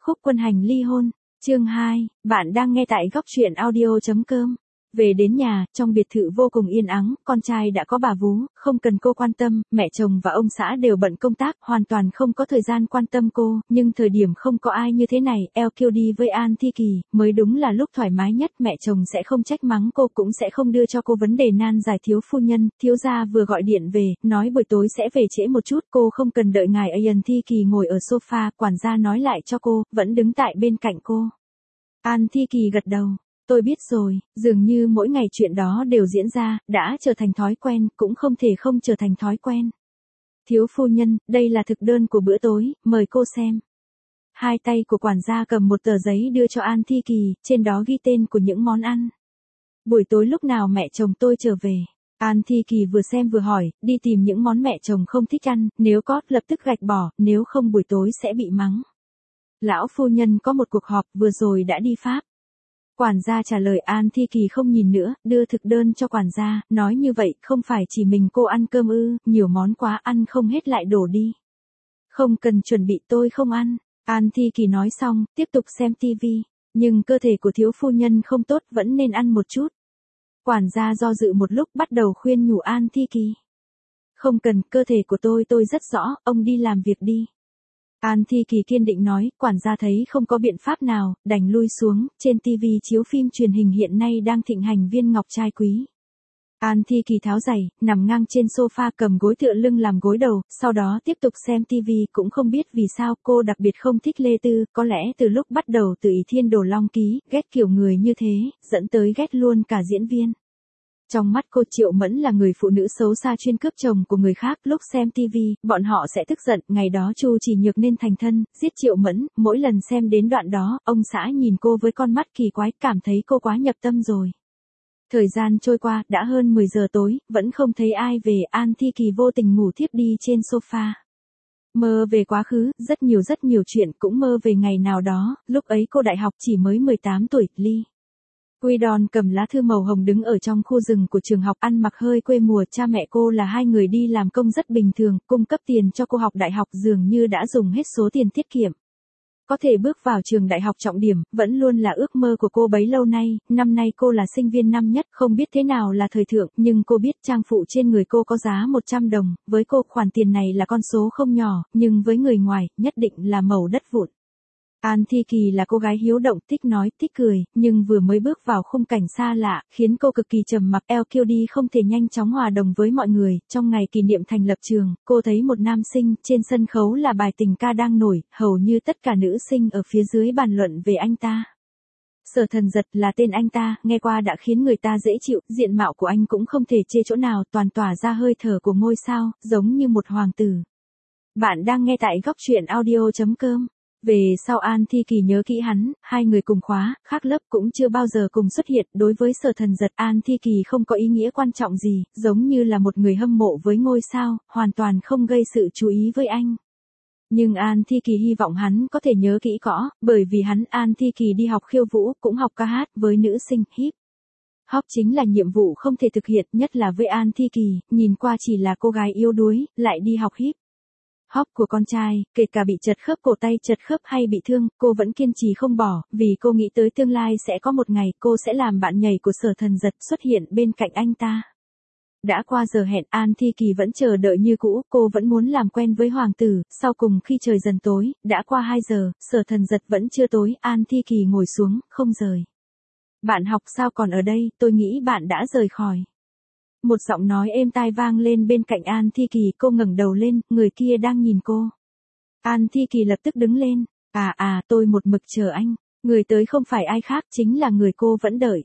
Khúc Quân Hành ly hôn, chương 2, bạn đang nghe tại góc truyện audio.com. Về đến nhà, trong biệt thự vô cùng yên ắng, con trai đã có bà vú, không cần cô quan tâm, mẹ chồng và ông xã đều bận công tác, hoàn toàn không có thời gian quan tâm cô, nhưng thời điểm không có ai như thế này, LQ đi với An Thi Kỳ, mới đúng là lúc thoải mái nhất, mẹ chồng sẽ không trách mắng cô, cũng sẽ không đưa cho cô vấn đề nan giải. Thiếu phu nhân, thiếu gia vừa gọi điện về, nói buổi tối sẽ về trễ một chút, cô không cần đợi ngài An Thi Kỳ ngồi ở sofa, quản gia nói lại cho cô, vẫn đứng tại bên cạnh cô. An Thi Kỳ gật đầu. Tôi biết rồi, dường như mỗi ngày chuyện đó đều diễn ra, đã trở thành thói quen, cũng không thể không trở thành thói quen. Thiếu phu nhân, đây là thực đơn của bữa tối, mời cô xem. Hai tay của quản gia cầm một tờ giấy đưa cho An Thi Kỳ, trên đó ghi tên của những món ăn. Buổi tối lúc nào mẹ chồng tôi trở về? An Thi Kỳ vừa xem vừa hỏi, đi tìm những món mẹ chồng không thích ăn, nếu có, lập tức gạch bỏ, nếu không buổi tối sẽ bị mắng. Lão phu nhân có một cuộc họp, vừa rồi đã đi Pháp. Quản gia trả lời. An Thi Kỳ không nhìn nữa, đưa thực đơn cho quản gia, nói như vậy, không phải chỉ mình cô ăn cơm ư, nhiều món quá ăn không hết lại đổ đi. Không cần chuẩn bị, tôi không ăn. An Thi Kỳ nói xong, tiếp tục xem tivi, nhưng cơ thể của thiếu phu nhân không tốt, vẫn nên ăn một chút. Quản gia do dự một lúc, bắt đầu khuyên nhủ An Thi Kỳ. Không cần, cơ thể của tôi rất rõ, ông đi làm việc đi. An Thi Kỳ kiên định nói, quản gia thấy không có biện pháp nào, đành lui xuống, trên TV chiếu phim truyền hình hiện nay đang thịnh hành Viên Ngọc Trai Quý. An Thi Kỳ tháo giày, nằm ngang trên sofa cầm gối tựa lưng làm gối đầu, sau đó tiếp tục xem TV, cũng không biết vì sao cô đặc biệt không thích Lê Tư, có lẽ từ lúc bắt đầu từ Ỷ Thiên Đồ Long Ký, ghét kiểu người như thế, dẫn tới ghét luôn cả diễn viên. Trong mắt cô, Triệu Mẫn là người phụ nữ xấu xa chuyên cướp chồng của người khác, lúc xem TV, bọn họ sẽ tức giận, ngày đó Chu Chỉ Nhược nên thành thân, giết Triệu Mẫn, mỗi lần xem đến đoạn đó, ông xã nhìn cô với con mắt kỳ quái, cảm thấy cô quá nhập tâm rồi. Thời gian trôi qua, đã hơn 10 giờ tối, vẫn không thấy ai về, An Thi Kỳ vô tình ngủ thiếp đi trên sofa. Mơ về quá khứ, rất nhiều chuyện, cũng mơ về ngày nào đó, lúc ấy cô đại học chỉ mới 18 tuổi, ly. Guidon cầm lá thư màu hồng đứng ở trong khu rừng của trường học, ăn mặc hơi quê mùa, cha mẹ cô là hai người đi làm công rất bình thường, cung cấp tiền cho cô học đại học, dường như đã dùng hết số tiền tiết kiệm. Có thể bước vào trường đại học trọng điểm, vẫn luôn là ước mơ của cô bấy lâu nay, năm nay cô là sinh viên năm nhất, không biết thế nào là thời thượng, nhưng cô biết trang phụ trên người cô có giá 100 đồng, với cô khoản tiền này là con số không nhỏ, nhưng với người ngoài, nhất định là mẩu đất vụn. An Thi Kỳ là cô gái hiếu động, thích nói, thích cười, nhưng vừa mới bước vào khung cảnh xa lạ, khiến cô cực kỳ trầm mặc, LQD không thể nhanh chóng hòa đồng với mọi người. Trong ngày kỷ niệm thành lập trường, cô thấy một nam sinh, trên sân khấu là bài tình ca đang nổi, hầu như tất cả nữ sinh ở phía dưới bàn luận về anh ta. Sở Thần Giật là tên anh ta, nghe qua đã khiến người ta dễ chịu, diện mạo của anh cũng không thể chê chỗ nào, toàn tỏa ra hơi thở của ngôi sao, giống như một hoàng tử. Bạn đang nghe tại góc truyện audio.com. Về sau An Thi Kỳ nhớ kỹ hắn, hai người cùng khóa, khác lớp, cũng chưa bao giờ cùng xuất hiện. Đối với Sở Thần Giật, An Thi Kỳ không có ý nghĩa quan trọng gì, giống như là một người hâm mộ với ngôi sao, hoàn toàn không gây sự chú ý với anh. Nhưng An Thi Kỳ hy vọng hắn có thể nhớ kỹ cõ, bởi vì hắn, An Thi Kỳ đi học khiêu vũ, cũng học ca hát với nữ sinh, hip hop chính là nhiệm vụ không thể thực hiện, nhất là với An Thi Kỳ, nhìn qua chỉ là cô gái yếu đuối, lại đi học hip hop của con trai, kể cả bị chật khớp cổ tay, chật khớp hay bị thương, cô vẫn kiên trì không bỏ, vì cô nghĩ tới tương lai sẽ có một ngày cô sẽ làm bạn nhảy của Sở Thần Giật, xuất hiện bên cạnh anh ta. Đã qua giờ hẹn, An Thi Kỳ vẫn chờ đợi như cũ, cô vẫn muốn làm quen với hoàng tử. Sau cùng khi trời dần tối, đã qua 2 giờ, Sở Thần Giật vẫn chưa tối, An Thi Kỳ ngồi xuống, không rời. Bạn học sao còn ở đây, tôi nghĩ bạn đã rời khỏi. Một giọng nói êm tai vang lên bên cạnh An Thi Kỳ, cô ngẩng đầu lên, người kia đang nhìn cô. An Thi Kỳ lập tức đứng lên, tôi một mực chờ anh, người tới không phải ai khác, chính là người cô vẫn đợi.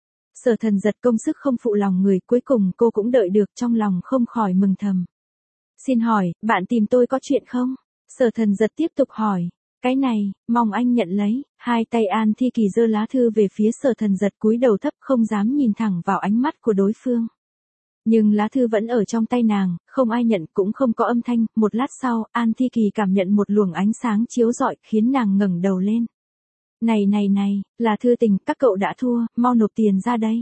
Sở Thần Giật công sức không phụ lòng người, cuối cùng cô cũng đợi được, trong lòng không khỏi mừng thầm. Xin hỏi, bạn tìm tôi có chuyện không? Sở Thần Giật tiếp tục hỏi. Cái này, mong anh nhận lấy. Hai tay An Thi Kỳ giơ lá thư về phía Sở Thần Giật, cúi đầu thấp, không dám nhìn thẳng vào ánh mắt của đối phương. Nhưng lá thư vẫn ở trong tay nàng, không ai nhận, cũng không có âm thanh. Một lát sau, An Thi Kỳ cảm nhận một luồng ánh sáng chiếu rọi, khiến nàng ngẩng đầu lên. Này, là thư tình, các cậu đã thua, mau nộp tiền ra đây.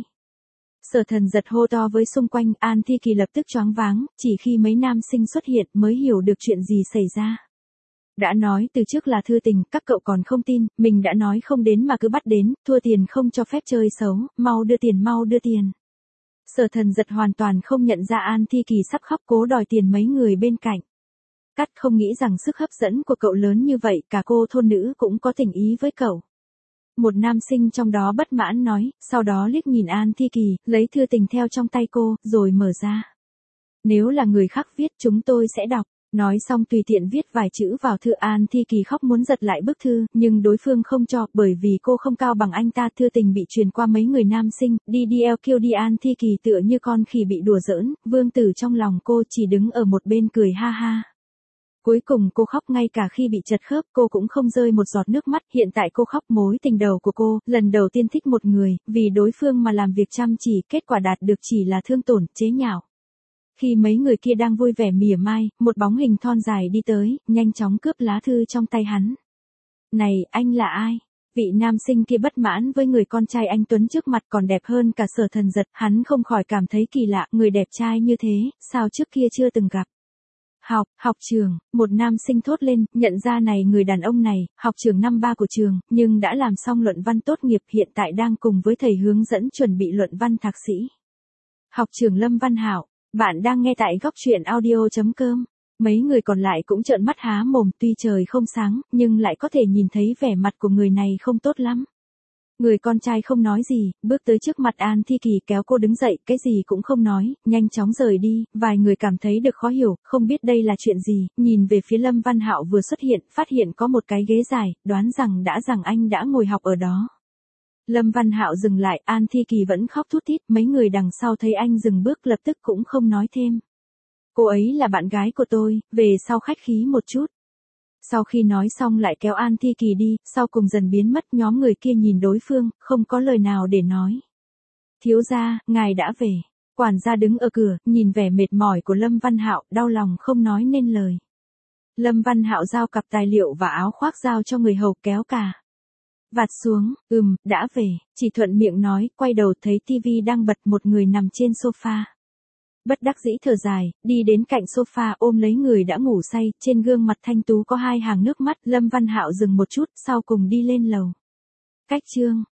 Sở Thần Giật hô to với xung quanh, An Thi Kỳ lập tức choáng váng, chỉ khi mấy nam sinh xuất hiện mới hiểu được chuyện gì xảy ra. Đã nói từ trước là thư tình, các cậu còn không tin, mình đã nói không đến mà cứ bắt đến, thua tiền không cho phép chơi xấu, mau đưa tiền mau đưa tiền. Sở Thần Giật hoàn toàn không nhận ra An Thi Kỳ sắp khóc cố đòi tiền mấy người bên cạnh. Cắt không nghĩ rằng sức hấp dẫn của cậu lớn như vậy, cả cô thôn nữ cũng có tình ý với cậu. Một nam sinh trong đó bất mãn nói, sau đó liếc nhìn An Thi Kỳ, lấy thư tình theo trong tay cô, rồi mở ra. Nếu là người khác viết chúng tôi sẽ đọc. Nói xong tùy tiện viết vài chữ vào thư. An Thi Kỳ khóc muốn giật lại bức thư, nhưng đối phương không cho, bởi vì cô không cao bằng anh ta. Thư tình bị truyền qua mấy người nam sinh, DDLQ đi. An Thi Kỳ tựa như con khỉ bị đùa giỡn, vương tử trong lòng cô chỉ đứng ở một bên cười ha ha. Cuối cùng cô khóc ngay cả khi bị chật khớp, cô cũng không rơi một giọt nước mắt. Hiện tại cô khóc mối tình đầu của cô, lần đầu tiên thích một người, vì đối phương mà làm việc chăm chỉ, kết quả đạt được chỉ là thương tổn, chế nhạo. Khi mấy người kia đang vui vẻ mỉa mai, một bóng hình thon dài đi tới, nhanh chóng cướp lá thư trong tay hắn. Này, anh là ai? Vị nam sinh kia bất mãn với người con trai anh Tuấn trước mặt còn đẹp hơn cả Sở Thần Giật, hắn không khỏi cảm thấy kỳ lạ, người đẹp trai như thế, sao trước kia chưa từng gặp. Học trường, một nam sinh thốt lên, nhận ra này người đàn ông này, học trường năm 3 của trường, nhưng đã làm xong luận văn tốt nghiệp, hiện tại đang cùng với thầy hướng dẫn chuẩn bị luận văn thạc sĩ. Học trường Lâm Văn Hạo. Bạn đang nghe tại góc truyện audio.com. Mấy người còn lại cũng trợn mắt há mồm, tuy trời không sáng, nhưng lại có thể nhìn thấy vẻ mặt của người này không tốt lắm. Người con trai không nói gì, bước tới trước mặt An Thi Kỳ kéo cô đứng dậy, cái gì cũng không nói, nhanh chóng rời đi. Vài người cảm thấy được khó hiểu, không biết đây là chuyện gì, nhìn về phía Lâm Văn Hạo vừa xuất hiện, phát hiện có một cái ghế dài, đoán rằng anh đã ngồi học ở đó. Lâm Văn Hạo dừng lại, An Thi Kỳ vẫn khóc thút thít, mấy người đằng sau thấy anh dừng bước lập tức cũng không nói thêm. Cô ấy là bạn gái của tôi, về sau khách khí một chút. Sau khi nói xong lại kéo An Thi Kỳ đi, sau cùng dần biến mất. Nhóm người kia nhìn đối phương, không có lời nào để nói. Thiếu gia, ngài đã về. Quản gia đứng ở cửa, nhìn vẻ mệt mỏi của Lâm Văn Hạo, đau lòng không nói nên lời. Lâm Văn Hạo giao cặp tài liệu và áo khoác giao cho người hầu kéo cả vạt xuống, đã về, chỉ thuận miệng nói, quay đầu thấy tivi đang bật, một người nằm trên sofa. Bất đắc dĩ thở dài, đi đến cạnh sofa ôm lấy người đã ngủ say, trên gương mặt thanh tú có 2 hàng nước mắt. Lâm Văn Hạo dừng một chút, sau cùng đi lên lầu. Cách chương